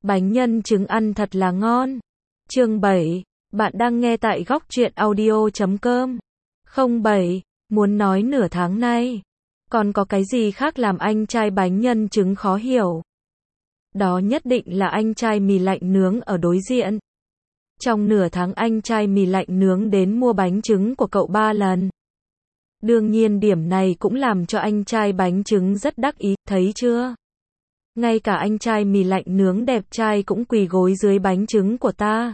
Bánh nhân trứng ăn thật là ngon. Chương 7. Bạn đang nghe tại góc truyện audio.com. 07. Muốn nói nửa tháng nay, còn có cái gì khác làm anh trai bánh nhân trứng khó hiểu? Đó nhất định là anh trai mì lạnh nướng ở đối diện. Trong nửa tháng anh trai mì lạnh nướng đến mua bánh trứng của cậu 3 lần. Đương nhiên điểm này cũng làm cho anh trai bánh trứng rất đắc ý, thấy chưa? Ngay cả anh trai mì lạnh nướng đẹp trai cũng quỳ gối dưới bánh trứng của ta.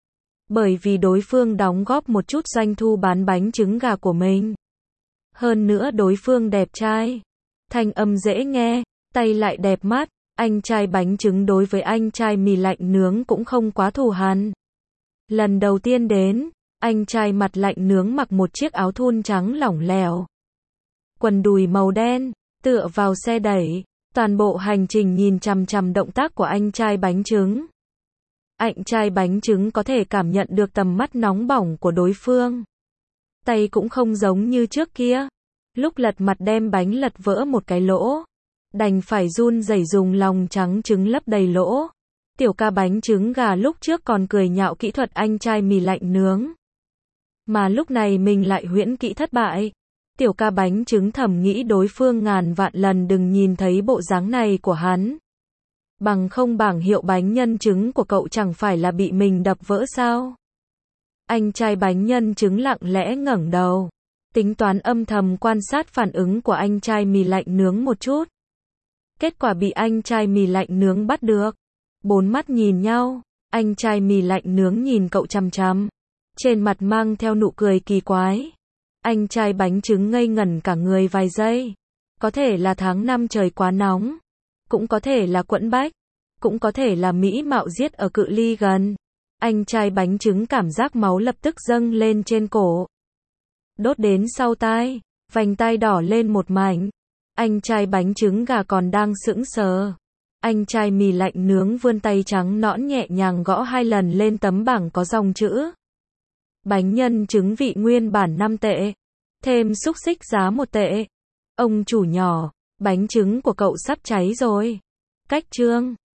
Bởi vì đối phương đóng góp một chút doanh thu bán bánh trứng gà của mình. Hơn nữa đối phương đẹp trai, thanh âm dễ nghe, tay lại đẹp mắt, anh trai bánh trứng đối với anh trai mì lạnh nướng cũng không quá thù hằn. Lần đầu tiên đến, anh trai mặt lạnh nướng mặc một chiếc áo thun trắng lỏng lẻo, quần đùi màu đen, tựa vào xe đẩy, toàn bộ hành trình nhìn chằm chằm động tác của anh trai bánh trứng. Anh trai bánh trứng có thể cảm nhận được tầm mắt nóng bỏng của đối phương. Tay cũng không giống như trước kia, lúc lật mặt đem bánh lật vỡ một cái lỗ, đành phải run rẩy dùng lòng trắng trứng lấp đầy lỗ. Tiểu ca bánh trứng gà lúc trước còn cười nhạo kỹ thuật anh trai mì lạnh nướng, mà lúc này mình lại huyễn kỹ thất bại. Tiểu ca bánh trứng thầm nghĩ đối phương ngàn vạn lần đừng nhìn thấy bộ dáng này của hắn. Bằng không bảng hiệu bánh nhân trứng của cậu chẳng phải là bị mình đập vỡ sao? Anh trai bánh nhân trứng lặng lẽ ngẩng đầu, tính toán âm thầm quan sát phản ứng của anh trai mì lạnh nướng một chút. Kết quả bị anh trai mì lạnh nướng bắt được. Bốn mắt nhìn nhau, anh trai mì lạnh nướng nhìn cậu chằm chằm, trên mặt mang theo nụ cười kỳ quái. Anh trai bánh trứng ngây ngẩn cả người vài giây. Có thể là tháng 5 trời quá nóng, cũng có thể là quẫn bách, cũng có thể là mỹ mạo giết ở cự ly gần. Anh trai bánh trứng cảm giác máu lập tức dâng lên trên cổ, đốt đến sau tai, vành tai đỏ lên một mảnh. Anh trai bánh trứng gà còn đang sững sờ. Anh trai mì lạnh nướng vươn tay trắng nõn nhẹ nhàng gõ 2 lần lên tấm bảng có dòng chữ: bánh nhân trứng vị nguyên bản 5 tệ, thêm xúc xích giá 1 tệ. Ông chủ nhỏ, bánh trứng của cậu sắp cháy rồi. Cách chương